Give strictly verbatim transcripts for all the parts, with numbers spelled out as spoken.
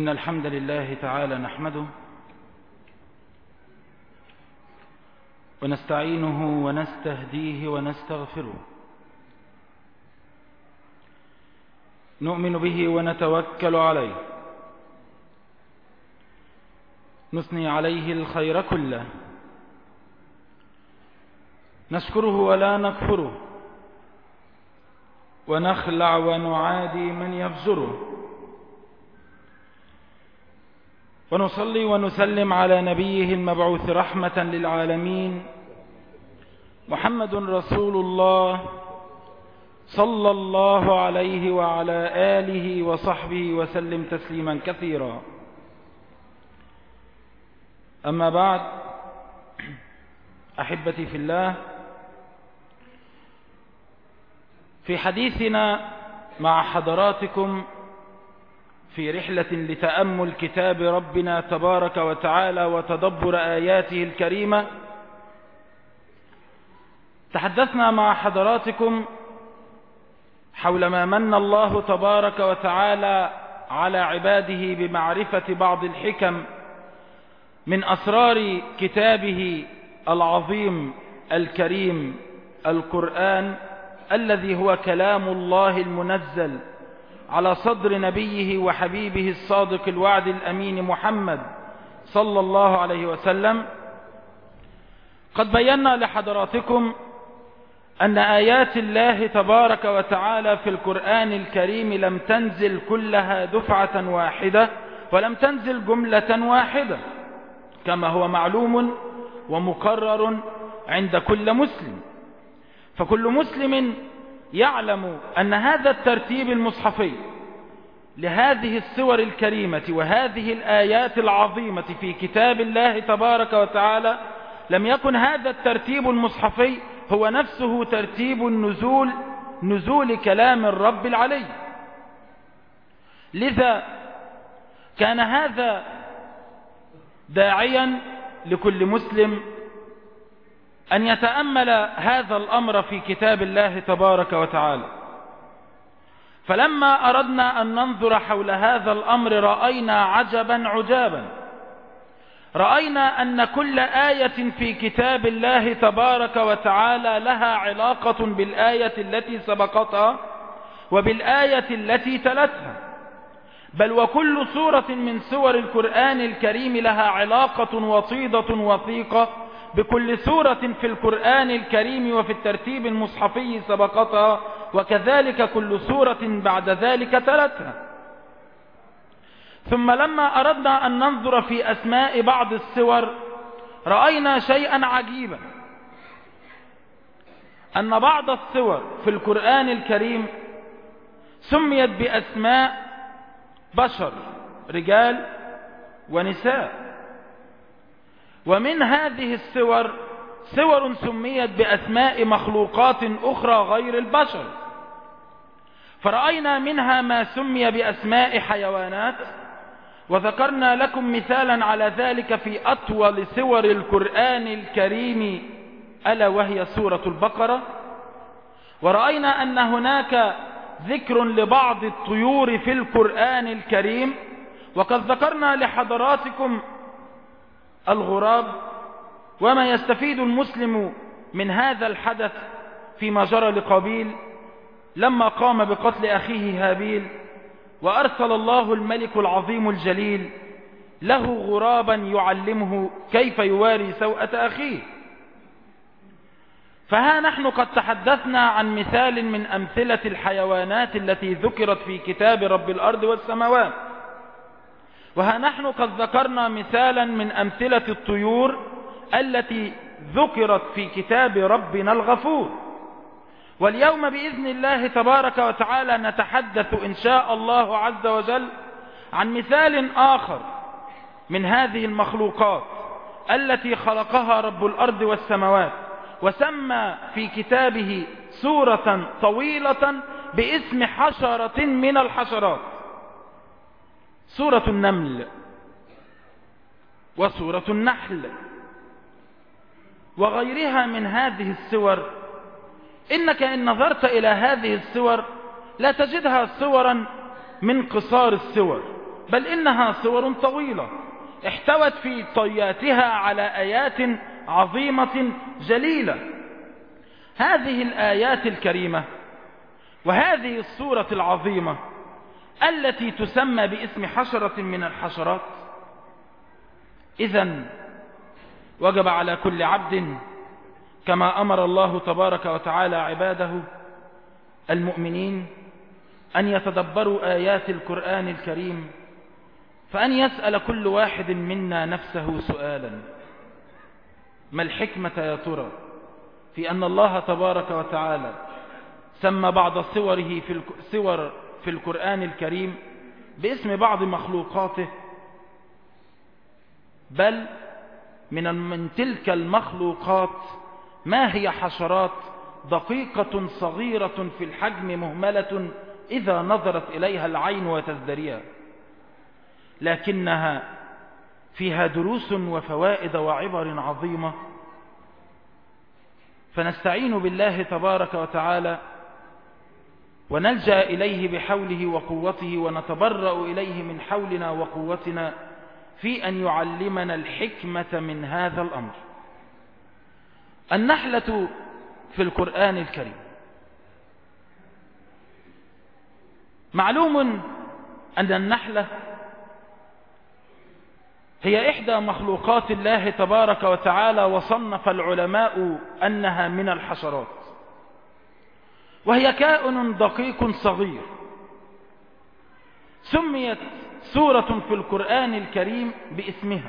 إن الحمد لله تعالى نحمده ونستعينه ونستهديه ونستغفره، نؤمن به ونتوكل عليه، نثني عليه الخير كله، نشكره ولا نكفره، ونخلع ونعادي من يفجره، ونصلي ونسلم على نبيه المبعوث رحمة للعالمين محمد رسول الله صلى الله عليه وعلى آله وصحبه وسلم تسليما كثيرا. أما بعد، أحبتي في الله، في حديثنا مع حضراتكم في رحلة لتأمل كتاب ربنا تبارك وتعالى وتدبر آياته الكريمة، تحدثنا مع حضراتكم حول ما من الله تبارك وتعالى على عباده بمعرفة بعض الحكم من أسرار كتابه العظيم الكريم القرآن، الذي هو كلام الله المنزل على صدر نبيه وحبيبه الصادق الوعد الأمين محمد صلى الله عليه وسلم. قد بينا لحضراتكم أن آيات الله تبارك وتعالى في القرآن الكريم لم تنزل كلها دفعة واحدة، ولم تنزل جملة واحدة، كما هو معلوم ومقرر عند كل مسلم. فكل مسلم يعلم أن هذا الترتيب المصحفي لهذه السور الكريمة وهذه الآيات العظيمة في كتاب الله تبارك وتعالى لم يكن هذا الترتيب المصحفي هو نفسه ترتيب النزول نزول كلام الرب العلي. لذا كان هذا داعيا لكل مسلم أن يتأمل هذا الأمر في كتاب الله تبارك وتعالى. فلما أردنا أن ننظر حول هذا الأمر رأينا عجبا عجابا، رأينا أن كل آية في كتاب الله تبارك وتعالى لها علاقة بالآية التي سبقتها وبالآية التي تلتها، بل وكل سورة من سور القرآن الكريم لها علاقة وطيدة وثيقة بكل سورة في القرآن الكريم وفي الترتيب المصحفي سبقتها، وكذلك كل سورة بعد ذلك تلتها. ثم لما أردنا أن ننظر في أسماء بعض السور رأينا شيئا عجيبا، أن بعض السور في القرآن الكريم سميت بأسماء بشر، رجال ونساء، ومن هذه السور سور سميت بأسماء مخلوقات أخرى غير البشر. فرأينا منها ما سمي بأسماء حيوانات، وذكرنا لكم مثالا على ذلك في أطول سور القرآن الكريم ألا وهي سورة البقرة. ورأينا أن هناك ذكر لبعض الطيور في القرآن الكريم، وقد ذكرنا لحضراتكم الغراب وما يستفيد المسلم من هذا الحدث فيما جرى لقابيل لما قام بقتل أخيه هابيل، وأرسل الله الملك العظيم الجليل له غرابا يعلمه كيف يواري سوءة أخيه. فها نحن قد تحدثنا عن مثال من أمثلة الحيوانات التي ذكرت في كتاب رب الأرض والسماوات، وها نحن قد ذكرنا مثالا من أمثلة الطيور التي ذكرت في كتاب ربنا الغفور. واليوم بإذن الله تبارك وتعالى نتحدث إن شاء الله عز وجل عن مثال آخر من هذه المخلوقات التي خلقها رب الأرض والسماوات، وسمى في كتابه سورة طويلة باسم حشرة من الحشرات، سورة النمل وسورة النحل وغيرها من هذه السور. إنك إن نظرت إلى هذه السور لا تجدها صورا من قصار السور، بل إنها سور طويلة احتوت في طياتها على آيات عظيمة جليلة. هذه الآيات الكريمة وهذه السورة العظيمة التي تسمى باسم حشرة من الحشرات، إذن وجب على كل عبد كما أمر الله تبارك وتعالى عباده المؤمنين أن يتدبروا آيات القرآن الكريم، فأن يسأل كل واحد منا نفسه سؤالا: ما الحكمة يا ترى في أن الله تبارك وتعالى سمى بعض صوره في السور في القرآن الكريم باسم بعض مخلوقاته، بل من من تلك المخلوقات ما هي حشرات دقيقة صغيرة في الحجم مهملة إذا نظرت إليها العين وتزدريها، لكنها فيها دروس وفوائد وعبر عظيمة. فنستعين بالله تبارك وتعالى ونلجأ إليه بحوله وقوته، ونتبرأ إليه من حولنا وقوتنا في أن يعلمنا الحكمة من هذا الأمر. النحلة في القرآن الكريم معلوم أن النحلة هي إحدى مخلوقات الله تبارك وتعالى، وصنف العلماء أنها من الحشرات، وهي كائن دقيق صغير. سميت سورة في القرآن الكريم باسمها،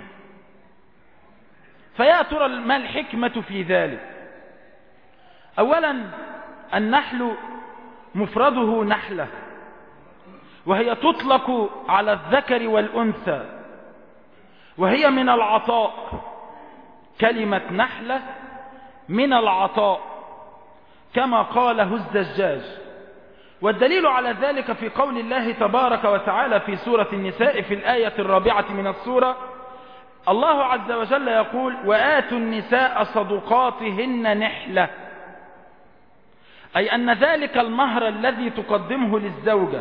فيا ترى ما الحكمة في ذلك؟ أولا، النحل مفرده نحلة، وهي تطلق على الذكر والأنثى، وهي من العطاء. كلمة نحلة من العطاء كما قاله الزجاج، والدليل على ذلك في قول الله تبارك وتعالى في سورة النساء في الآية الرابعة من السورة. الله عز وجل يقول: وآتوا النساء صدقاتهن نحلة، أي أن ذلك المهر الذي تقدمه للزوجة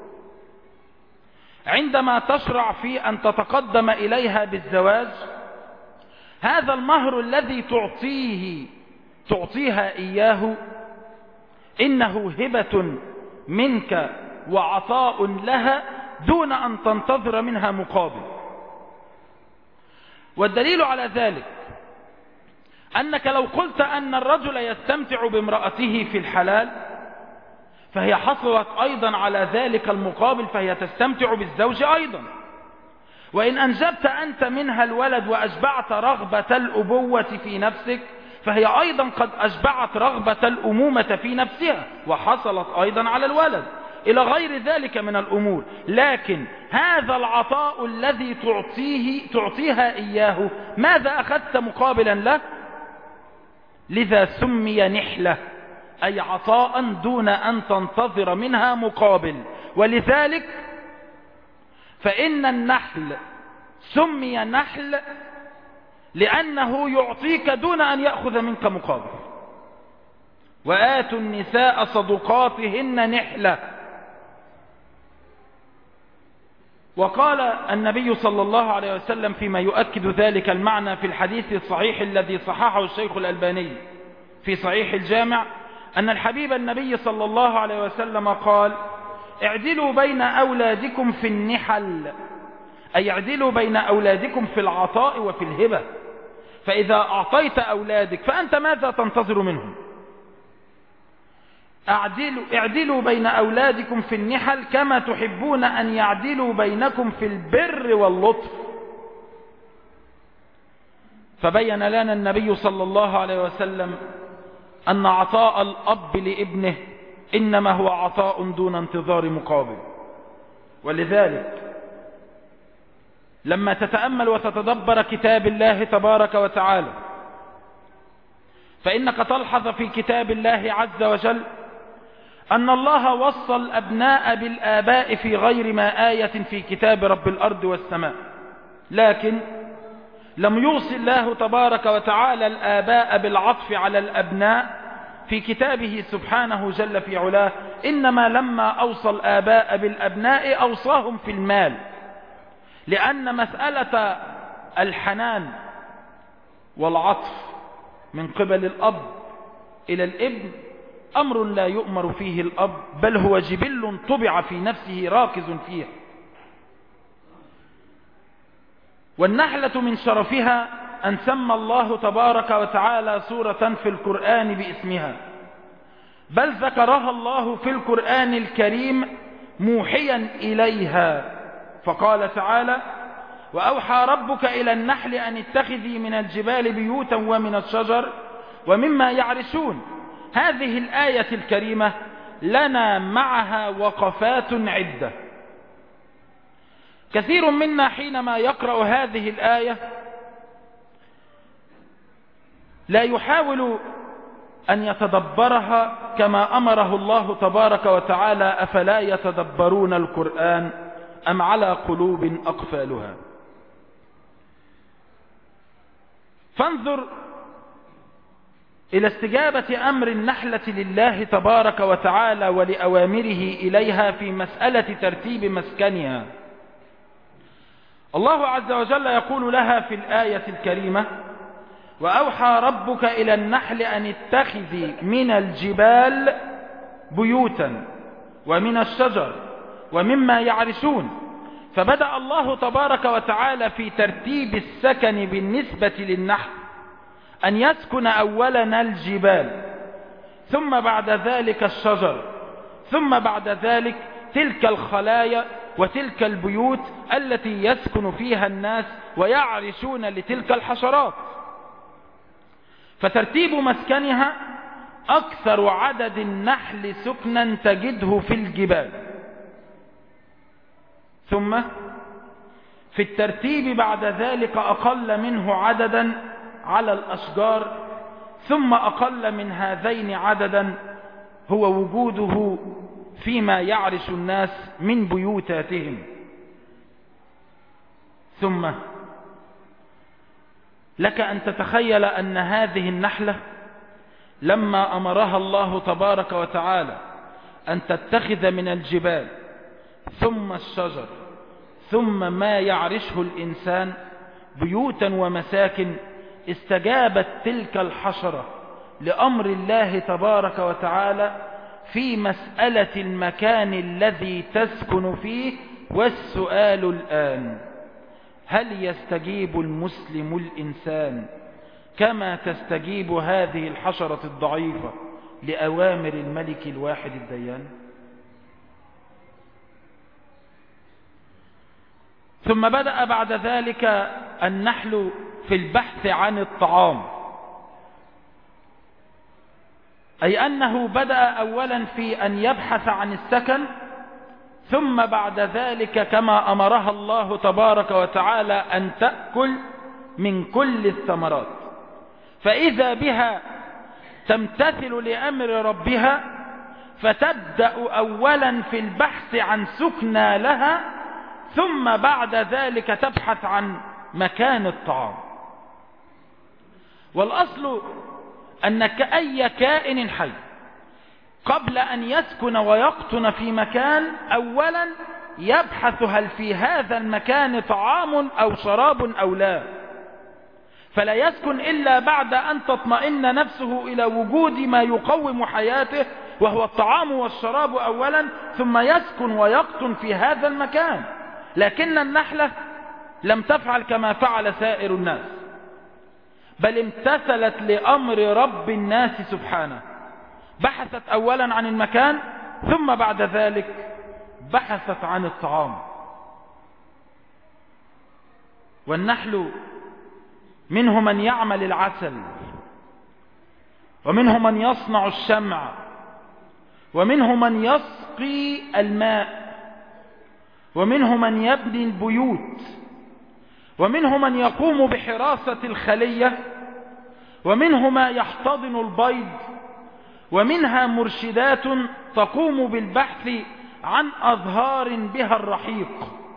عندما تشرع في أن تتقدم إليها بالزواج، هذا المهر الذي تعطيه تعطيها إياه إنه هبة منك وعطاء لها دون أن تنتظر منها مقابل. والدليل على ذلك أنك لو قلت أن الرجل يستمتع بامرأته في الحلال، فهي حصلت أيضا على ذلك المقابل، فهي تستمتع بالزوج أيضا. وإن أنجبت أنت منها الولد وأشبعت رغبة الأبوة في نفسك، فهي أيضا قد أشبعت رغبة الأمومة في نفسها وحصلت أيضا على الولد، إلى غير ذلك من الأمور. لكن هذا العطاء الذي تعطيه تعطيها إياه، ماذا أخذت مقابلا له؟ لذا سمي نحلة، أي عطاء دون أن تنتظر منها مقابل. ولذلك فإن النحل سمي نحل لأنه يعطيك دون أن يأخذ منك مقابل. وآتوا النساء صدقاتهن نحلة. وقال النبي صلى الله عليه وسلم فيما يؤكد ذلك المعنى في الحديث الصحيح الذي صححه الشيخ الألباني في صحيح الجامع، أن الحبيب النبي صلى الله عليه وسلم قال: اعدلوا بين أولادكم في النحل، أي اعدلوا بين أولادكم في العطاء وفي الهبة. فإذا أعطيت أولادك فأنت ماذا تنتظر منهم؟ اعدلوا, اعدلوا بين أولادكم في النحل كما تحبون أن يعدلوا بينكم في البر واللطف. فبين لنا النبي صلى الله عليه وسلم أن عطاء الأب لابنه إنما هو عطاء دون انتظار مقابل. ولذلك لما تتأمل وتتدبر كتاب الله تبارك وتعالى، فإنك تلحظ في كتاب الله عز وجل أن الله وصى الأبناء بالآباء في غير ما آية في كتاب رب الأرض والسماء، لكن لم يوصي الله تبارك وتعالى الآباء بالعطف على الأبناء في كتابه سبحانه جل في علاه. إنما لما أوصى الآباء بالأبناء أوصاهم في المال، لأن مسألة الحنان والعطف من قبل الأب إلى الابن أمر لا يؤمر فيه الأب، بل هو جبل طبع في نفسه راكز فيه. والنحلة من شرفها أن سمى الله تبارك وتعالى سورة في القرآن باسمها، بل ذكرها الله في القرآن الكريم موحيا إليها، فقال تعالى: وأوحى ربك إلى النحل أن اتخذي من الجبال بيوتا ومن الشجر ومما يعرشون. هذه الآية الكريمة لنا معها وقفات عدة. كثير منا حينما يقرأ هذه الآية لا يحاول أن يتدبرها كما أمره الله تبارك وتعالى: أفلا يتدبرون القرآن أم على قلوب أقفالها. فانظر إلى استجابة أمر النحلة لله تبارك وتعالى ولأوامره إليها في مسألة ترتيب مسكنها. الله عز وجل يقول لها في الآية الكريمة: وأوحى ربك إلى النحل أن اتخذي من الجبال بيوتا ومن الشجر ومما يعرشون. فبدأ الله تبارك وتعالى في ترتيب السكن بالنسبة للنحل أن يسكن أولا الجبال، ثم بعد ذلك الشجر، ثم بعد ذلك تلك الخلايا وتلك البيوت التي يسكن فيها الناس ويعرشون لتلك الحشرات. فترتيب مسكنها أكثر عدد النحل سكنا تجده في الجبال، ثم في الترتيب بعد ذلك أقل منه عددا على الأشجار، ثم أقل من هذين عددا هو وجوده فيما يعرش الناس من بيوتاتهم. ثم لك أن تتخيل أن هذه النحلة لما أمرها الله تبارك وتعالى أن تتخذ من الجبال ثم الشجر ثم ما يعرشه الإنسان بيوتا ومساكن، استجابت تلك الحشرة لأمر الله تبارك وتعالى في مسألة المكان الذي تسكن فيه. والسؤال الآن: هل يستجيب المسلم الإنسان كما تستجيب هذه الحشرة الضعيفة لأوامر الملك الواحد الديان؟ ثم بدأ بعد ذلك النحل في البحث عن الطعام، أي أنه بدأ أولا في أن يبحث عن السكن، ثم بعد ذلك كما أمرها الله تبارك وتعالى أن تأكل من كل الثمرات، فإذا بها تمتثل لأمر ربها فتبدأ أولا في البحث عن سكنى لها، ثم بعد ذلك تبحث عن مكان الطعام. والأصل أنك أي كائن حي قبل أن يسكن ويقطن في مكان أولا يبحث هل في هذا المكان طعام أو شراب أو لا، فلا يسكن إلا بعد أن تطمئن نفسه إلى وجود ما يقوم حياته وهو الطعام والشراب أولا، ثم يسكن ويقطن في هذا المكان. لكن النحلة لم تفعل كما فعل سائر الناس، بل امتثلت لأمر رب الناس سبحانه، بحثت أولا عن المكان ثم بعد ذلك بحثت عن الطعام. والنحل منه من يعمل العسل، ومنه من يصنع الشمع، ومنه من يسقي الماء، ومنه من يبني البيوت، ومنه من يقوم بحراسة الخلية، ومنه ما يحتضن البيض، ومنها مرشدات تقوم بالبحث عن أزهار بها الرحيق.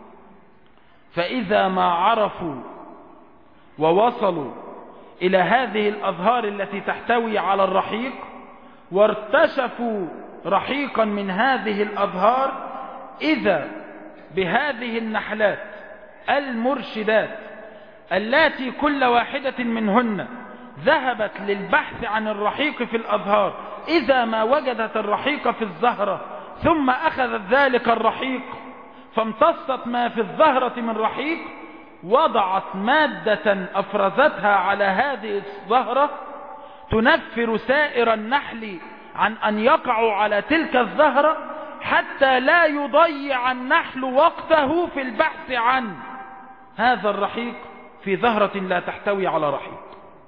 فإذا ما عرفوا ووصلوا إلى هذه الأزهار التي تحتوي على الرحيق وارتشفوا رحيقا من هذه الأزهار، إذا بهذه النحلات المرشدات التي كل واحدة منهن ذهبت للبحث عن الرحيق في الأزهار، إذا ما وجدت الرحيق في الزهرة ثم أخذت ذلك الرحيق فامتصت ما في الزهرة من رحيق، وضعت مادة أفرزتها على هذه الزهرة تنفر سائر النحل عن أن يقعوا على تلك الزهرة، حتى لا يضيع النحل وقته في البحث عن هذا الرحيق في زهرة لا تحتوي على رحيق.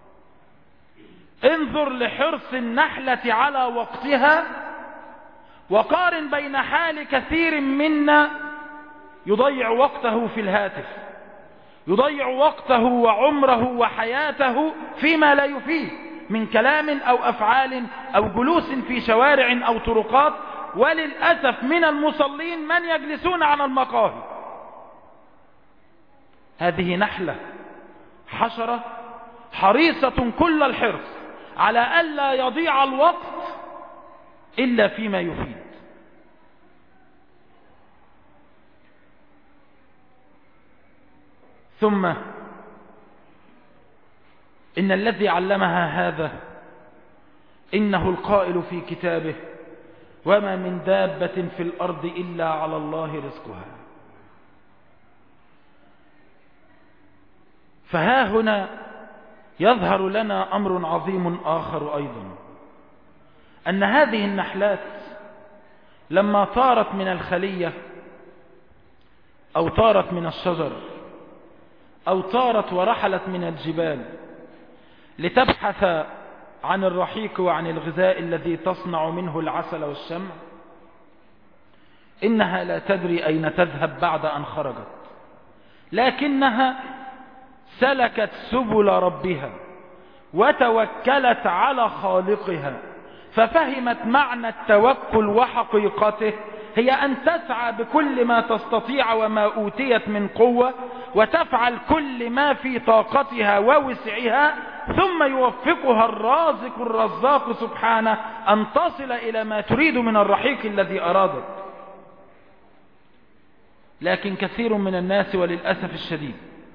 انظر لحرص النحلة على وقتها، وقارن بين حال كثير منا يضيع وقته في الهاتف، يضيع وقته وعمره وحياته فيما لا يفيد من كلام أو أفعال أو جلوس في شوارع أو طرقات. وللأسف من المصلين من يجلسون على المقاهي. هذه نحلة حشرة حريصة كل الحرص على ألا يضيع الوقت إلا فيما يفيد. ثم إن الذي علمها هذا إنه القائل في كتابه: وما من دابة في الأرض إلا على الله رزقها. فها هنا يظهر لنا أمر عظيم آخر أيضا، أن هذه النحلات لما طارت من الخلية أو طارت من الشجر أو طارت ورحلت من الجبال لتبحث عن الرحيق وعن الغذاء الذي تصنع منه العسل والشمع، إنها لا تدري أين تذهب بعد أن خرجت، لكنها سلكت سبل ربها وتوكلت على خالقها، ففهمت معنى التوكل وحقيقته هي أن تسعى بكل ما تستطيع وما أوتيت من قوة، وتفعل كل ما في طاقتها ووسعها، ثم يوفقها الرازق الرزاق سبحانه أن تصل إلى ما تريد من الرحيق الذي أرادت. لكن كثير من الناس وللأسف الشديد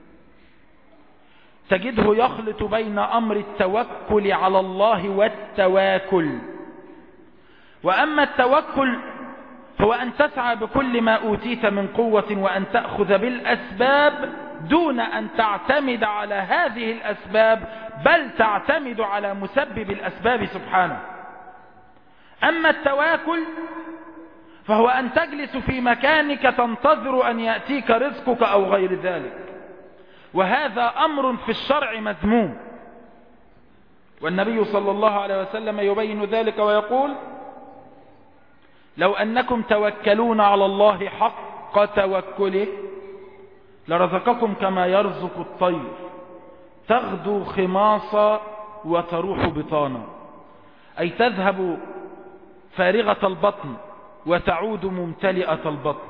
تجده يخلط بين أمر التوكل على الله والتواكل. وأما التوكل هو أن تسعى بكل ما أوتيت من قوة وأن تأخذ بالأسباب دون أن تعتمد على هذه الأسباب، بل تعتمد على مسبب الأسباب سبحانه. أما التواكل فهو أن تجلس في مكانك تنتظر أن يأتيك رزقك أو غير ذلك، وهذا أمر في الشرع مذموم، والنبي صلى الله عليه وسلم يبين ذلك ويقول: لو أنكم توكلون على الله حق توكله لرزقكم كما يرزق الطير تغدو خماصا وتروح بطانا، أي تذهب فارغة البطن وتعود ممتلئة البطن.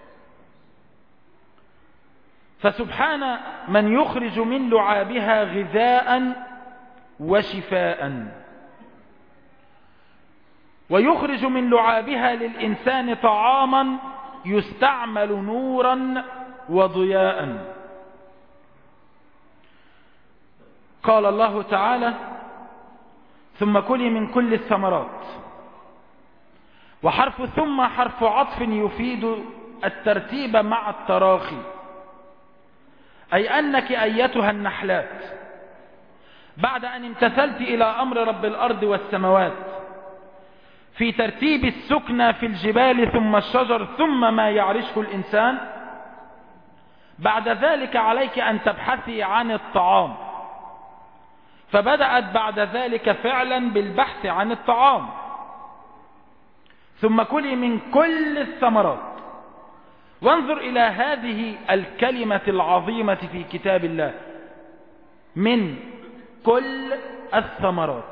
فسبحان من يخرج من لعابها غذاء وشفاء، ويخرج من لعابها للإنسان طعاما يستعمل نورا وضياء. قال الله تعالى: ثم كلي من كل الثمرات. وحرف ثم حرف عطف يفيد الترتيب مع التراخي، أي أنك أيتها النحلات بعد أن امتثلت إلى أمر رب الأرض والسماوات في ترتيب السكنى في الجبال ثم الشجر ثم ما يعرشه الإنسان، بعد ذلك عليك أن تبحثي عن الطعام، فبدأت بعد ذلك فعلا بالبحث عن الطعام. ثم كلي من كل الثمرات. وانظر إلى هذه الكلمة العظيمة في كتاب الله: من كل الثمرات.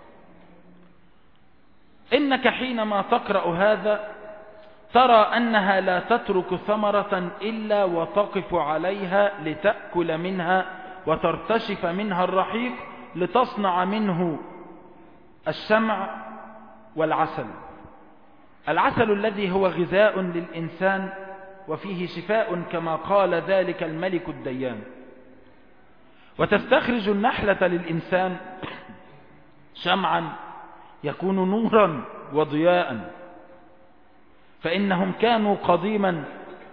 إنك حينما تقرأ هذا ترى أنها لا تترك ثمرة إلا وتقف عليها لتأكل منها وترتشف منها الرحيق لتصنع منه الشمع والعسل. العسل الذي هو غذاء للإنسان وفيه شفاء كما قال ذلك الملك الديان. وتستخرج النحلة للإنسان شمعا يكون نورا وضياء، فإنهم كانوا قديما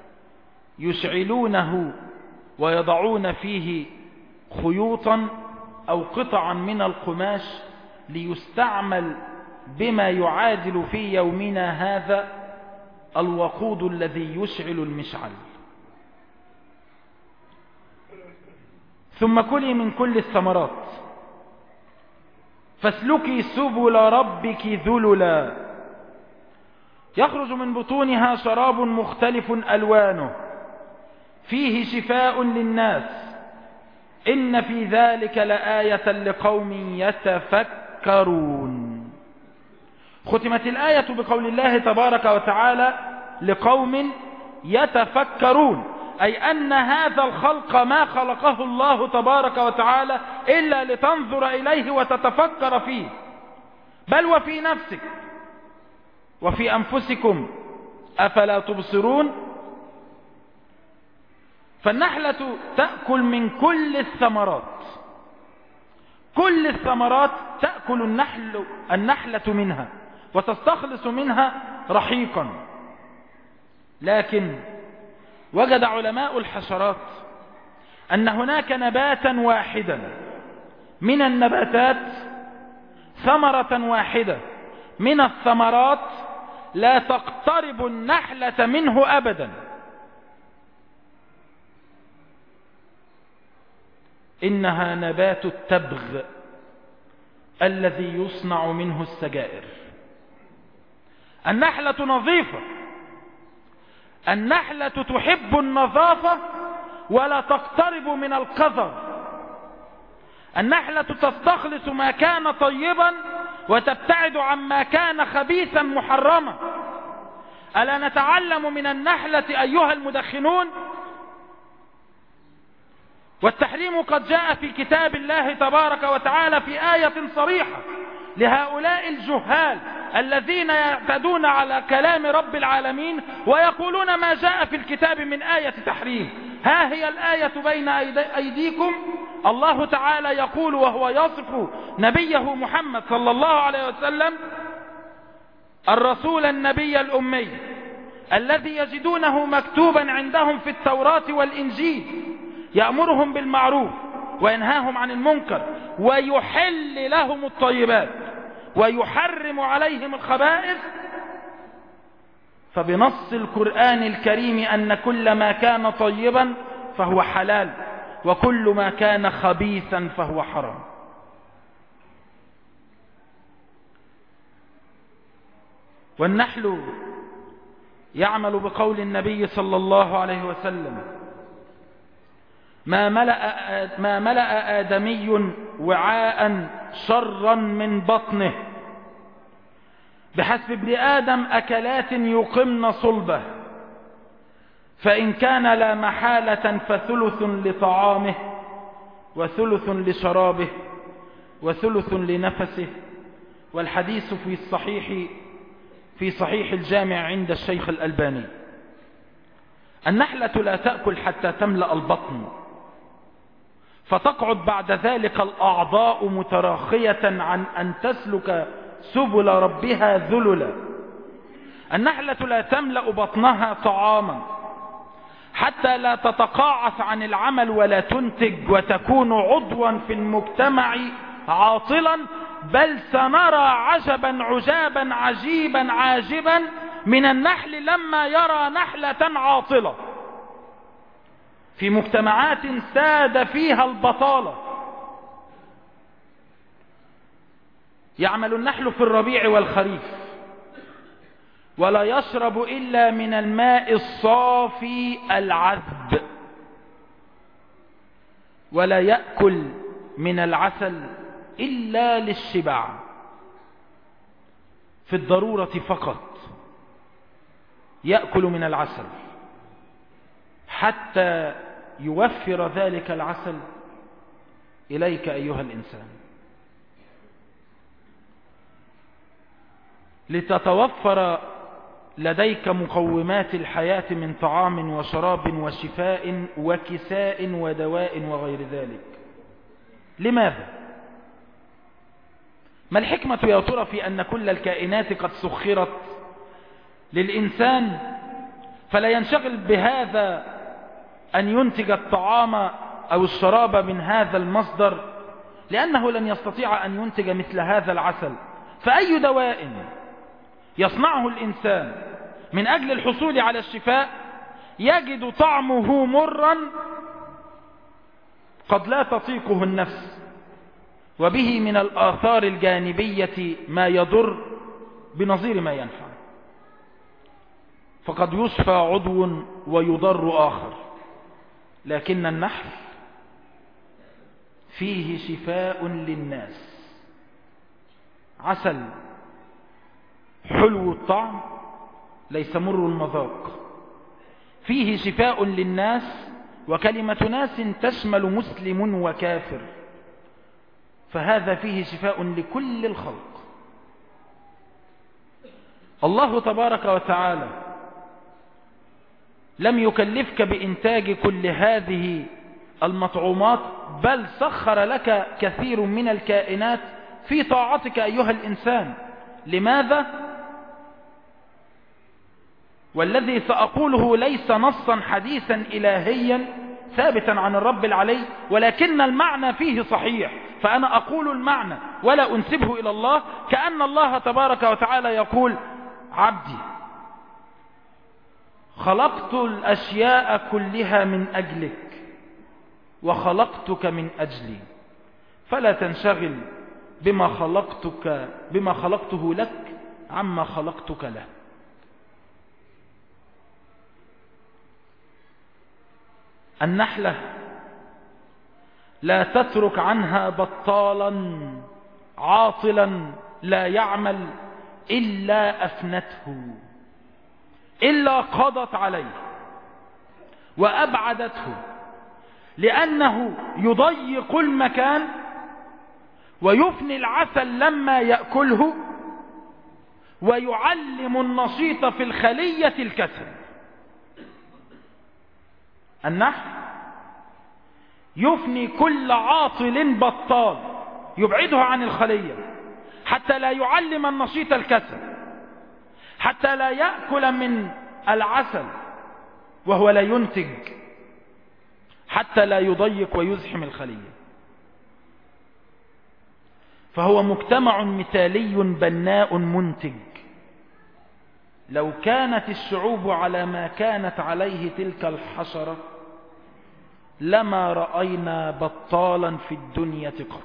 يشعلونه ويضعون فيه خيوطا أو قطعا من القماش ليستعمل بما يعادل في يومنا هذا الوقود الذي يشعل المشعل. ثم كلي من كل الثمرات فاسلكي سبل ربك ذللا يخرج من بطونها شراب مختلف ألوانه فيه شفاء للناس إن في ذلك لآية لقوم يتفكرون. ختمت الآية بقول الله تبارك وتعالى لقوم يتفكرون، أي أن هذا الخلق ما خلقه الله تبارك وتعالى إلا لتنظر إليه وتتفكر فيه، بل وفي نفسك وفي أنفسكم أفلا تبصرون. فالنحلة تأكل من كل الثمرات، كل الثمرات تأكل النحل النحلة منها وتستخلص منها رحيقا. لكن وجد علماء الحشرات أن هناك نباتا واحدا من النباتات، ثمرة واحدة من الثمرات لا تقترب النحلة منه أبدا، إنها نبات التبغ الذي يصنع منه السجائر. النحلة نظيفة، النحلة تحب النظافة ولا تقترب من القذر. النحلة تستخلص ما كان طيبا وتبتعد عما كان خبيثا محرما. ألا نتعلم من النحلة أيها المدخنون؟ والتحريم قد جاء في كتاب الله تبارك وتعالى في آية صريحة لهؤلاء الجهال الذين يعتدون على كلام رب العالمين ويقولون ما جاء في الكتاب من آية تحريم. ها هي الآية بين أيديكم، الله تعالى يقول وهو يصف نبيه محمد صلى الله عليه وسلم: الرسول النبي الأمي الذي يجدونه مكتوبا عندهم في التوراة والإنجيل يأمرهم بالمعروف وينهاهم عن المنكر ويحل لهم الطيبات ويحرم عليهم الخبائث. فبنص القرآن الكريم أن كل ما كان طيبا فهو حلال وكل ما كان خبيثا فهو حرام. والنحل يعمل بقول النبي صلى الله عليه وسلم: ما ملأ, ما ملأ آدمي وعاء شرا من بطنه بحسب ابن آدم أكلات يقمن صلبه، فإن كان لا محالة فثلث لطعامه وثلث لشرابه وثلث لنفسه. والحديث في الصحيح في صحيح الجامع عند الشيخ الألباني. النحلة لا تأكل حتى تملأ البطن، فتقعد بعد ذلك الأعضاء متراخية عن أن تسلك سبل ربها ذللا. النحلة لا تملأ بطنها طعاما حتى لا تتقاعس عن العمل ولا تنتج وتكون عضوا في المجتمع عاطلا، بل سنرى عجبا عجابا عجيبا عاجبا من النحل لما يرى نحلة عاطلة في مجتمعات ساد فيها البطالة. يعمل النحل في الربيع والخريف ولا يشرب إلا من الماء الصافي العذب، ولا يأكل من العسل إلا للشبع في الضرورة فقط. يأكل من العسل حتى يوفر ذلك العسل إليك أيها الإنسان. لتتوفر لديك مقومات الحياة من طعام وشراب وشفاء وكساء ودواء وغير ذلك. لماذا؟ ما الحكمة يا ترى في أن كل الكائنات قد سخرت للإنسان فلا ينشغل بهذا أن ينتج الطعام أو الشراب من هذا المصدر، لأنه لن يستطيع أن ينتج مثل هذا العسل؟ فأي دواء يصنعه الإنسان من أجل الحصول على الشفاء يجد طعمه مرا قد لا تطيقه النفس، وبه من الآثار الجانبية ما يضر بنظير ما ينفع. فقد يشفى عضو ويضر آخر، لكن النحل فيه شفاء للناس. عسل حلو الطعم ليس مر المذاق، فيه شفاء للناس، وكلمة ناس تشمل مسلم وكافر، فهذا فيه شفاء لكل الخلق. الله تبارك وتعالى لم يكلفك بإنتاج كل هذه المطعومات، بل سخر لك كثير من الكائنات في طاعتك أيها الإنسان. لماذا؟ والذي سأقوله ليس نصا حديثا إلهيا ثابتا عن الرب العلي، ولكن المعنى فيه صحيح، فأنا أقول المعنى ولا أنسبه إلى الله، كأن الله تبارك وتعالى يقول: عبدي خلقت الأشياء كلها من أجلك وخلقتك من أجلي، فلا تنشغل بما خلقتك بما خلقته لك عما خلقتك له. النحلة لا تترك عنها بطالا عاطلا لا يعمل إلا أفنته، إلا قضت عليه وأبعدته، لأنه يضيق المكان ويفني العسل لما يأكله، ويعلم النشيط في الخلية الكسل. النحل يفني كل عاطل بطال، يبعده عن الخلية حتى لا يعلم النشيط الكسل، حتى لا يأكل من العسل وهو لا ينتج، حتى لا يضيق ويزحم الخلية. فهو مجتمع مثالي بناء منتج. لو كانت الشعوب على ما كانت عليه تلك الحشرة لما رأينا بطالا في الدنيا قط.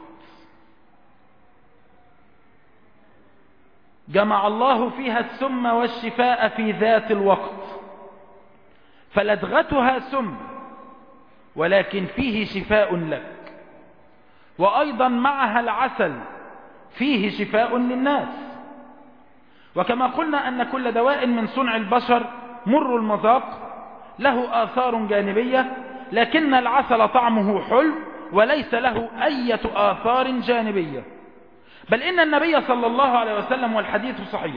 جمع الله فيها السم والشفاء في ذات الوقت، فلدغتها سم ولكن فيه شفاء لك، وأيضا معها العسل فيه شفاء للناس. وكما قلنا أن كل دواء من صنع البشر مر المذاق له آثار جانبية، لكن العسل طعمه حلو وليس له أي آثار جانبية. بل إن النبي صلى الله عليه وسلم، والحديث صحيح،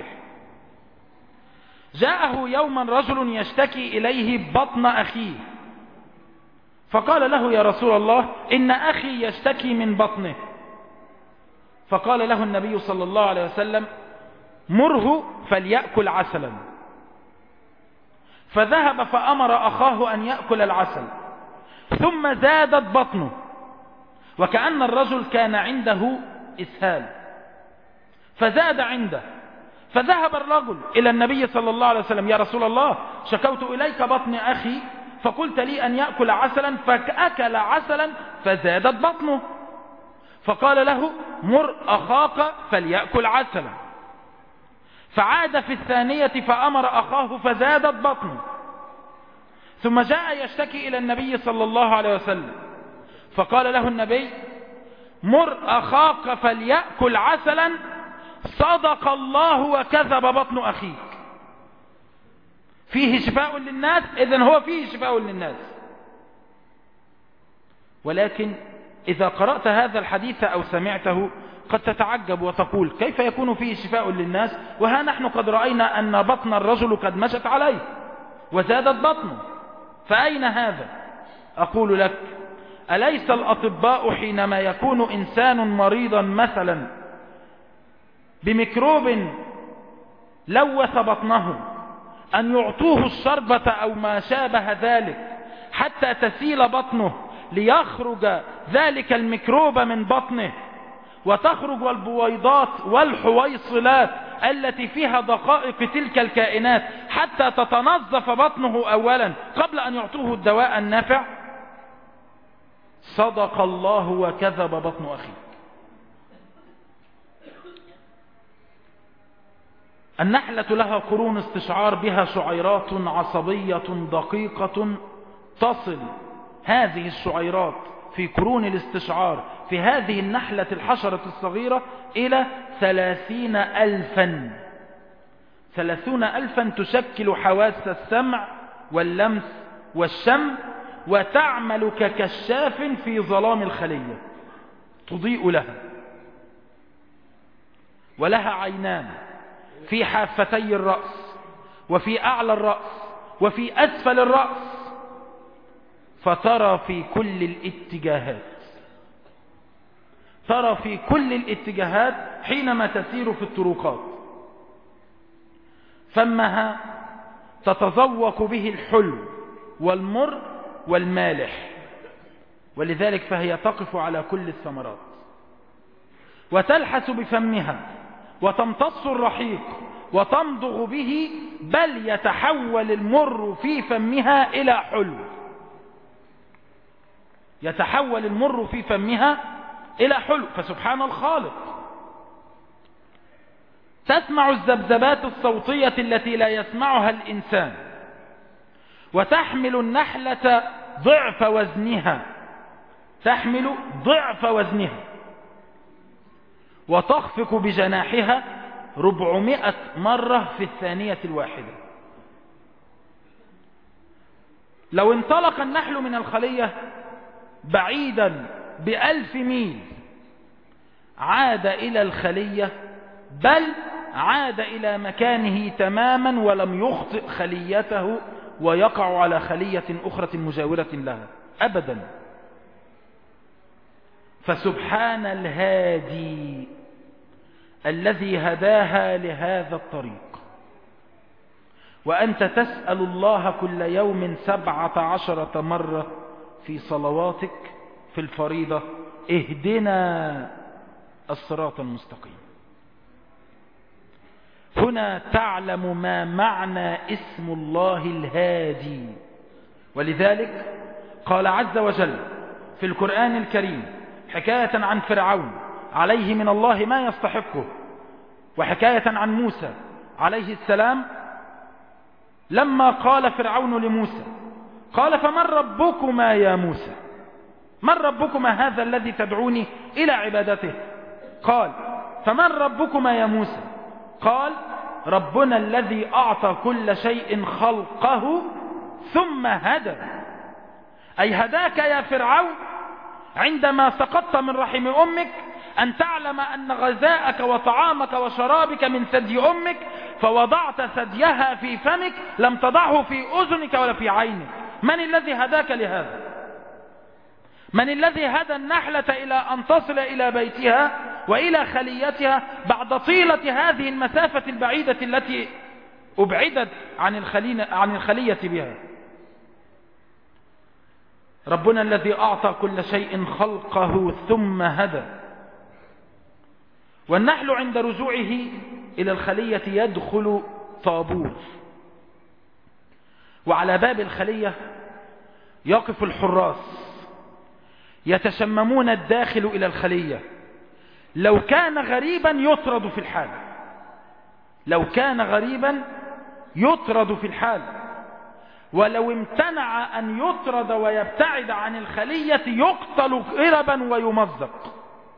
جاءه يوما رجل يشتكي إليه بطن أخيه، فقال له: يا رسول الله، إن أخي يشتكي من بطنه. فقال له النبي صلى الله عليه وسلم: مره فليأكل عسلا. فذهب فأمر أخاه أن يأكل العسل، ثم زادت بطنه، وكأن الرجل كان عنده إسهال فزاد عنده. فذهب الرجل إلى النبي صلى الله عليه وسلم: يا رسول الله، شكوت إليك بطن أخي فقلت لي أن يأكل عسلا، فأكل عسلا فزادت بطنه. فقال له: مر أخاك فليأكل عسلا. فعاد في الثانية فأمر أخاه فزادت بطنه. ثم جاء يشتكي إلى النبي صلى الله عليه وسلم، فقال له النبي: مر أخاك فليأكل عسلا، صدق الله وكذب بطن أخيك. فيه شفاء للناس، إذن هو فيه شفاء للناس. ولكن إذا قرأت هذا الحديث أو سمعته قد تتعجب وتقول كيف يكون فيه شفاء للناس وها نحن قد رأينا أن بطن الرجل قد مشت عليه وزادت بطنه، فأين هذا؟ أقول لك أليس الأطباء حينما يكون إنسان مريضا مثلا بميكروب لوث بطنه أن يعطوه الشربة أو ما شابه ذلك حتى تسيل بطنه ليخرج ذلك الميكروب من بطنه وتخرج البويضات والحويصلات التي فيها دقائق تلك الكائنات حتى تتنظف بطنه أولا قبل أن يعطوه الدواء النافع؟ صدق الله وكذب بطن أخيه. النحلة لها قرون استشعار بها شعيرات عصبية دقيقة تصل هذه الشعيرات في قرون الاستشعار في هذه النحلة الحشرة الصغيرة إلى ثلاثين ألفا ثلاثون ألفا تشكل حواس السمع واللمس والشم وتعمل ككشاف في ظلام الخلية تضيء لها، ولها عينان في حافتي الرأس وفي أعلى الرأس وفي أسفل الرأس فترى في كل الاتجاهات، ترى في كل الاتجاهات حينما تسير في الطرقات. فمها تتذوق به الحلو والمر والمالح، ولذلك فهي تقف على كل الثمرات، وتلحس بفمها وتمتص الرحيق وتمضغ به، بل يتحول المر في فمها إلى حلو، يتحول المر في فمها إلى حلو. فسبحان الخالق. تسمع الذبذبات الصوتية التي لا يسمعها الإنسان، وتحمل النحلة ضعف وزنها، تحمل ضعف وزنها، وتخفق بجناحها ربعمائة مرة في الثانية الواحدة. لو انطلق النحل من الخلية بعيدا بألف ميل عاد إلى الخلية، بل عاد إلى مكانه تماما ولم يخطئ خليته ويقع على خلية أخرى مجاورة لها أبدا. فسبحان الهادي الذي هداها لهذا الطريق. وأنت تسأل الله كل يوم سبعة عشرة مرة في صلواتك في الفريضة اهدنا الصراط المستقيم. هنا تعلم ما معنى اسم الله الهادي. ولذلك قال عز وجل في القرآن الكريم حكاية عن فرعون عليه من الله ما يستحقه، وحكاية عن موسى عليه السلام لما قال فرعون لموسى قال فمن ربكما يا موسى؟ من ربكما هذا الذي تدعوني إلى عبادته؟ قال فمن ربكما يا موسى؟ قال ربنا الذي أعطى كل شيء خلقه ثم هدى. أي هداك يا فرعون عندما سقطت من رحم أمك أن تعلم أن غذاءك وطعامك وشرابك من ثدي أمك، فوضعت ثديها في فمك لم تضعه في أذنك ولا في عينك. من الذي هداك لهذا؟ من الذي هدى النحلة إلى أن تصل إلى بيتها وإلى خليتها بعد طيلة هذه المسافة البعيدة التي أبعدت عن الخلية, عن الخلية بها؟ ربنا الذي أعطى كل شيء خلقه ثم هدى. والنحل عند رجوعه إلى الخلية يدخل طابور، وعلى باب الخلية يقف الحراس يتشممون الداخل إلى الخلية. لو كان غريبا يطرد في الحال، لو كان غريبا يطرد في الحال، ولو امتنع أن يطرد ويبتعد عن الخلية يقتل قربا ويمزق.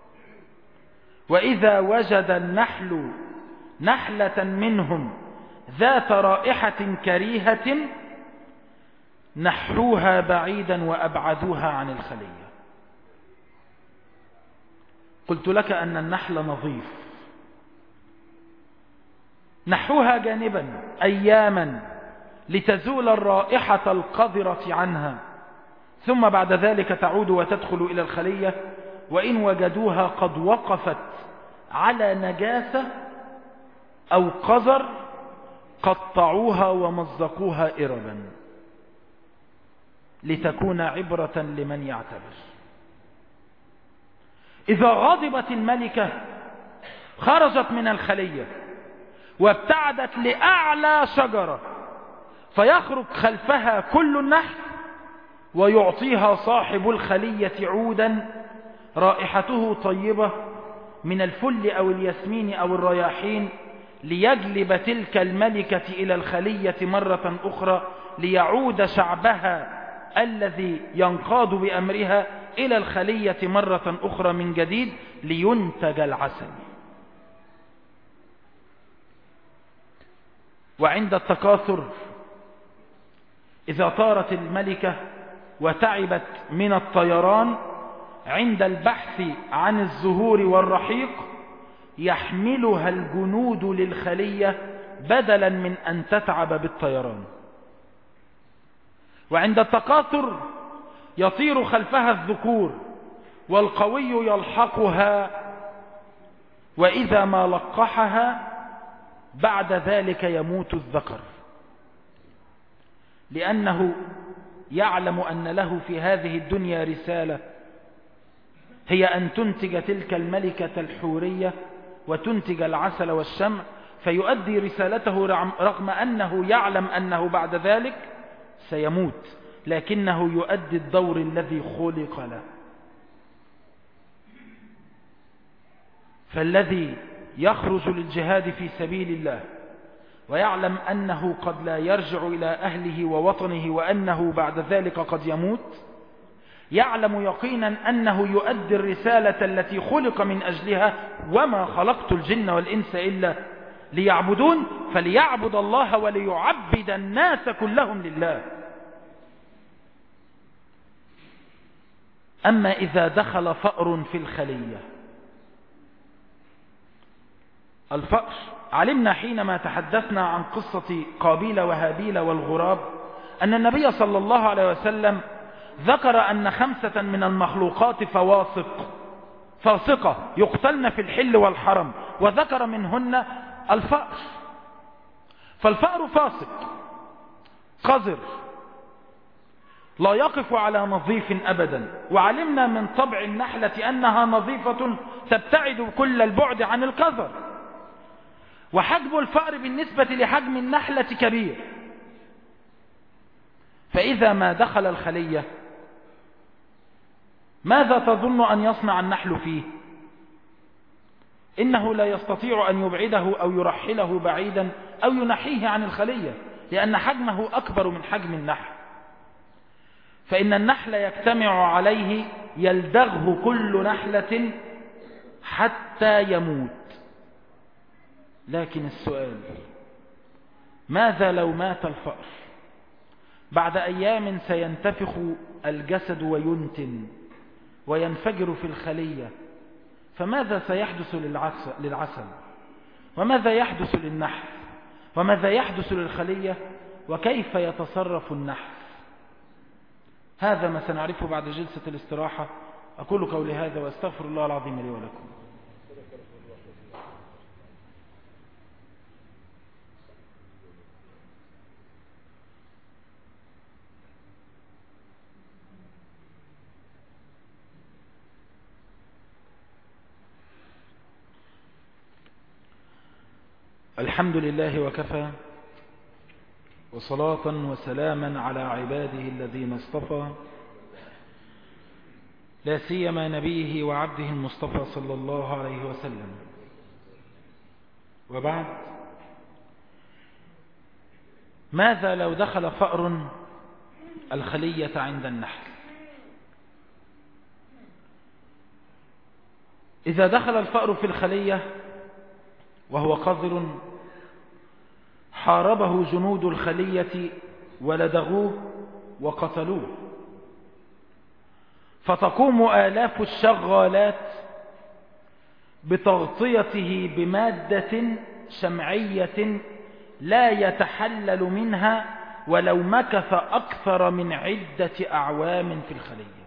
وإذا وجد النحل نحلة منهم ذات رائحة كريهة نحوها بعيدا وأبعدوها عن الخلية. قلت لك أن النحل نظيف، نحوها جانبا أياما لتزول الرائحة القذرة عنها، ثم بعد ذلك تعود وتدخل إلى الخلية، وإن وجدوها قد وقفت على نجاسة أو قذر قطعوها ومزقوها إربا لتكون عبرة لمن يعتبر. إذا غضبت الملكة خرجت من الخلية وابتعدت لأعلى شجرة، فيخرج خلفها كل النحل ويعطيها صاحب الخلية عودا رائحته طيبة من الفل أو الياسمين أو الرياحين، ليجلب تلك الملكة إلى الخلية مرة أخرى، ليعود شعبها الذي ينقاد بأمرها إلى الخلية مرة أخرى من جديد لينتج العسل. وعند التكاثر إذا طارت الملكة وتعبت من الطيران، عند البحث عن الزهور والرحيق يحملها الجنود للخلية بدلا من أن تتعب بالطيران. وعند التكاثر يطير خلفها الذكور والقوي يلحقها، وإذا ما لقحها بعد ذلك يموت الذكر، لأنه يعلم أن له في هذه الدنيا رسالة، هي أن تنتج تلك الملكة الحورية وتنتج العسل والشمع، فيؤدي رسالته رغم أنه يعلم أنه بعد ذلك سيموت، لكنه يؤدي الدور الذي خلق له. فالذي يخرج للجهاد في سبيل الله ويعلم أنه قد لا يرجع إلى أهله ووطنه وأنه بعد ذلك قد يموت، يعلم يقينا أنه يؤدي الرسالة التي خلق من أجلها، وما خلقت الجن والإنس إلا ليعبدون، فليعبد الله وليعبد الناس كلهم لله. أما إذا دخل فأر في الخلية، الفأر علمنا حينما تحدثنا عن قصة قابيل وهابيل والغراب أن النبي صلى الله عليه وسلم ذكر أن خمسة من المخلوقات فواسق فاسقة يقتلن في الحل والحرم، وذكر منهن الفأر. فالفأر فاسق قذر لا يقف على نظيف أبدا، وعلمنا من طبع النحلة أنها نظيفة تبتعد كل البعد عن القذر، وحجم الفأر بالنسبة لحجم النحلة كبير. فإذا ما دخل الخلية ماذا تظن أن يصنع النحل فيه؟ إنه لا يستطيع أن يبعده أو يرحله بعيدا أو ينحيه عن الخلية، لأن حجمه أكبر من حجم النحل. فإن النحل يجتمع عليه يلدغه كل نحلة حتى يموت. لكن السؤال، ماذا لو مات الفأر؟ بعد أيام سينتفخ الجسد وينتن وينفجر في الخلية، فماذا سيحدث للعسل؟ وماذا يحدث للنحل؟ وماذا يحدث للخلية؟ وكيف يتصرف النحل؟ هذا ما سنعرفه بعد جلسة الاستراحة. أقول قولي هذا وأستغفر الله العظيم لي ولكم. الحمد لله وكفى، وصلاة وسلاما على عباده الذين اصطفى، لا سيما نبيه وعبده المصطفى صلى الله عليه وسلم. وبعد، ماذا لو دخل فأر الخلية عند النحل؟ إذا دخل الفأر في الخلية وهو قذر، حاربه جنود الخلية ولدغوه وقتلوه، فتقوم آلاف الشغالات بتغطيته بمادة شمعية لا يتحلل منها ولو مكث أكثر من عدة أعوام في الخلية.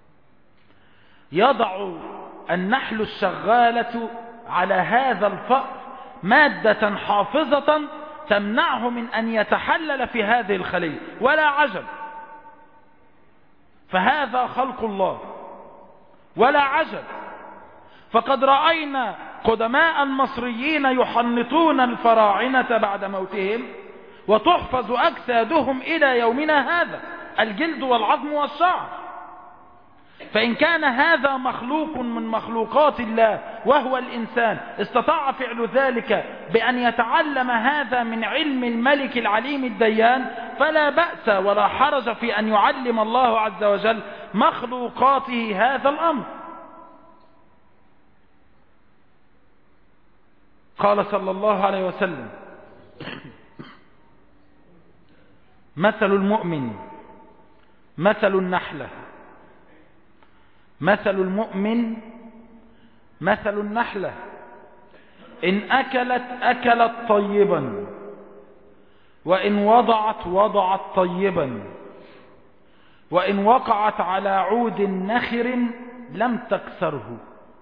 يضع النحل الشغالة على هذا الفأر مادة حافظة تمنعه من أن يتحلل في هذه الخلية ولا عجب، فهذا خلق الله ولا عجب. فقد رأينا قدماء المصريين يحنطون الفراعنة بعد موتهم وتحفظ أجسادهم إلى يومنا هذا، الجلد والعظم والشعر. فإن كان هذا مخلوق من مخلوقات الله وهو الإنسان استطاع فعل ذلك بأن يتعلم هذا من علم الملك العليم الديان، فلا بأس ولا حرج في أن يعلم الله عز وجل مخلوقاته هذا الأمر. قال صلى الله عليه وسلم: مثل المؤمن مثل النحلة مثل المؤمن مثل النحلة إن أكلت أكلت طيبا وإن وضعت وضعت طيبا وإن وقعت على عود نخر لم تكسره.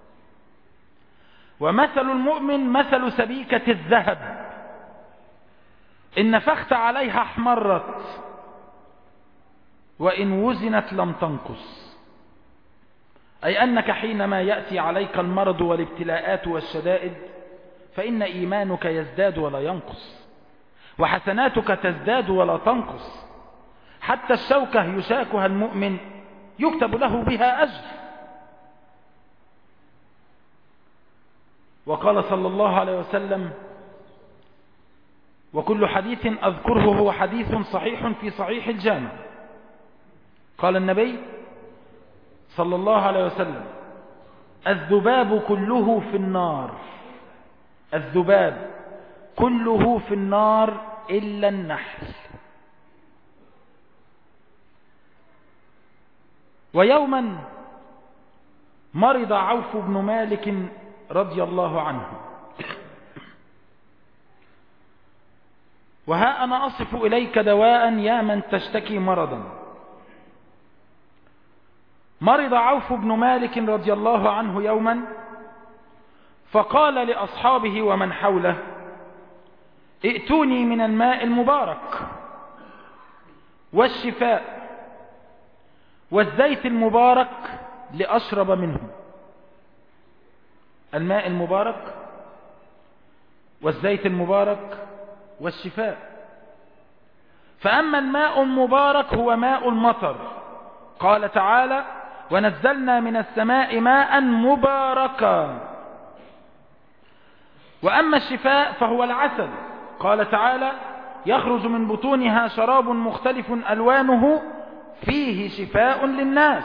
ومثل المؤمن مثل سبيكة الذهب إن نفخت عليها احمرت وإن وزنت لم تنقص. أي أنك حينما يأتي عليك المرض والابتلاءات والشدائد فإن إيمانك يزداد ولا ينقص، وحسناتك تزداد ولا تنقص، حتى الشوكة يشاكها المؤمن يكتب له بها أجر. وقال صلى الله عليه وسلم: وكل حديث أذكره هو حديث صحيح في صحيح الجامع. قال النبي صلى الله عليه وسلم: الذباب كله في النار، الذباب كله في النار إلا النحل. ويوما مرض عوف بن مالك رضي الله عنه، وها أنا أصف إليك دواء يا من تشتكي مرضا. مرض عوف بن مالك رضي الله عنه يوما فقال لأصحابه ومن حوله: ائتوني من الماء المبارك والشفاء والزيت المبارك لأشرب منه. الماء المبارك والزيت المبارك والشفاء. فأما الماء المبارك هو ماء المطر، قال تعالى: ونزلنا من السماء ماء مباركا. وأما الشفاء فهو العسل، قال تعالى: يخرج من بطونها شراب مختلف ألوانه فيه شفاء للناس.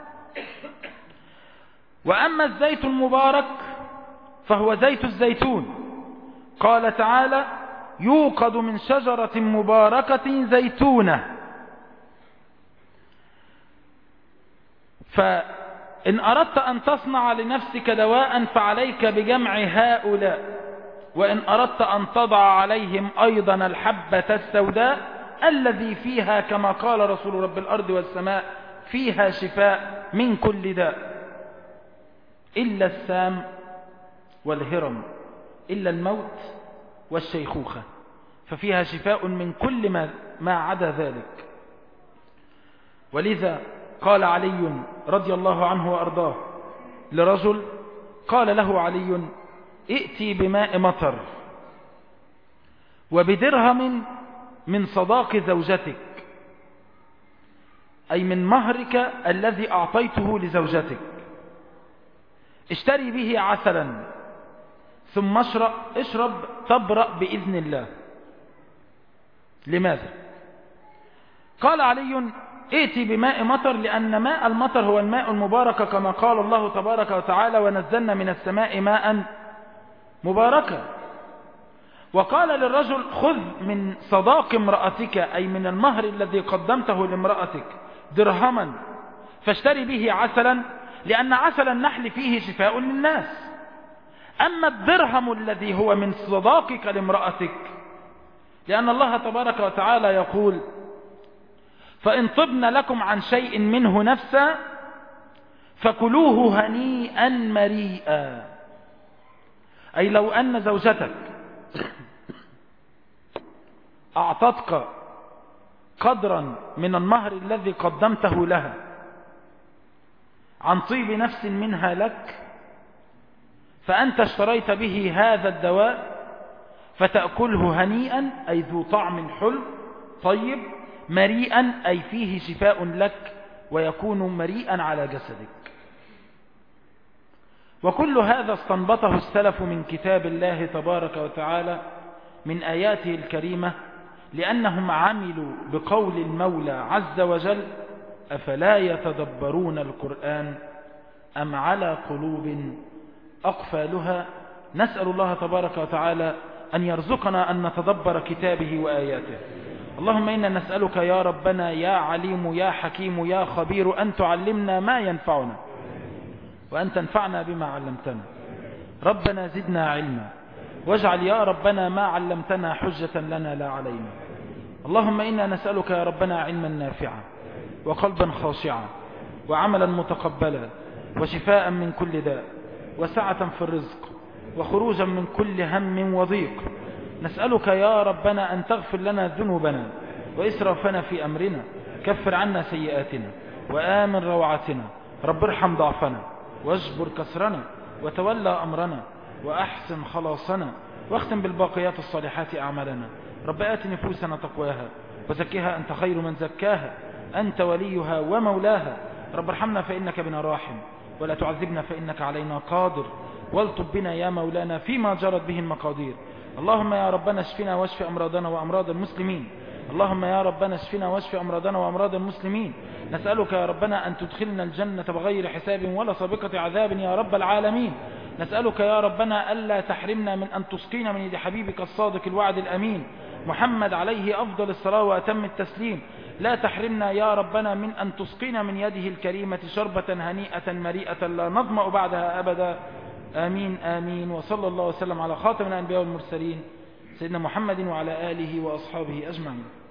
وأما الزيت المبارك فهو زيت الزيتون، قال تعالى: يوقد من شجرة مباركة زيتونة. فإن أردت أن تصنع لنفسك دواء فعليك بجمع هؤلاء، وإن أردت أن تضع عليهم أيضا الحبة السوداء الذي فيها كما قال رسول رب الأرض والسماء: فيها شفاء من كل داء إلا السام والهرم، إلا الموت والشيخوخة، ففيها شفاء من كل ما, ما عدا ذلك. ولذا قال علي رضي الله عنه وأرضاه لرجل، قال له علي: ائتي بماء مطر وبدرهم من صداق زوجتك، أي من مهرك الذي أعطيته لزوجتك، اشتري به عسلا ثم اشرب, اشرب تبرأ بإذن الله. لماذا؟ قال علي: ائتي بماء مطر، لأن ماء المطر هو الماء المبارك كما قال الله تبارك وتعالى: ونزلنا من السماء ماء مباركا. وقال للرجل: خذ من صداق امرأتك، أي من المهر الذي قدمته لامرأتك، درهما فاشتري به عسلا، لأن عسل النحل فيه شفاء للناس. أما الدرهم الذي هو من صداقك لامرأتك، لأن الله تبارك وتعالى يقول فإن طبن لكم عن شيء منه نفسا فكلوه هنيئا مريئا، أي لو أن زوجتك أعطتك قدرا من المهر الذي قدمته لها عن طيب نفس منها لك، فأنت اشتريت به هذا الدواء فتأكله هنيئا أي ذو طعم حلو طيب، مريئا أي فيه شفاء لك ويكون مريئا على جسدك. وكل هذا استنبطه السلف من كتاب الله تبارك وتعالى من آياته الكريمة، لأنهم عملوا بقول المولى عز وجل أفلا يتدبرون القرآن أم على قلوب أقفالها. نسأل الله تبارك وتعالى أن يرزقنا أن نتدبر كتابه وآياته. اللهم إنا نسألك يا ربنا يا عليم يا حكيم يا خبير أن تعلمنا ما ينفعنا وأن تنفعنا بما علمتنا. ربنا زدنا علما واجعل يا ربنا ما علمتنا حجة لنا لا علينا. اللهم إنا نسألك يا ربنا علما نافعا وقلبا خاشعا وعملا متقبلا وشفاء من كل داء وسعة في الرزق وخروجا من كل هم وضيق. نسألك يا ربنا أن تغفر لنا ذنوبنا وإسرافنا في أمرنا، كفر عنا سيئاتنا وآمن روعتنا، رب ارحم ضعفنا واجبر كسرنا وتولى أمرنا وأحسن خلاصنا، واختم بالباقيات الصالحات أعمالنا. رب آت نفوسنا تقواها وزكها أنت خير من زكاها، أنت وليها ومولاها. رب ارحمنا فإنك بنا راحم ولا تعذبنا فإنك علينا قادر، والطب بنا يا مولانا فيما جرت به المقادير. اللهم يا ربنا اشفنا واشف أمراضنا وأمراض المسلمين. اللهم يا ربنا اشفنا واشف أمراضنا وأمراض المسلمين. نسألك يا ربنا أن تدخلنا الجنة بغير حساب ولا سابقة عذاب يا رب العالمين. نسألك يا ربنا ألا تحرمنا من أن تسقينا من يد حبيبك الصادق الوعد الأمين محمد عليه أفضل الصلاة وأتم التسليم. لا تحرمنا يا ربنا من أن تسقينا من يده الكريمة شربة هنيئة مريئة لا نظمأ بعدها أبدا. آمين آمين. وصلى الله وسلم على خاتم الأنبياء والمرسلين سيدنا محمد وعلى آله وأصحابه أجمعين.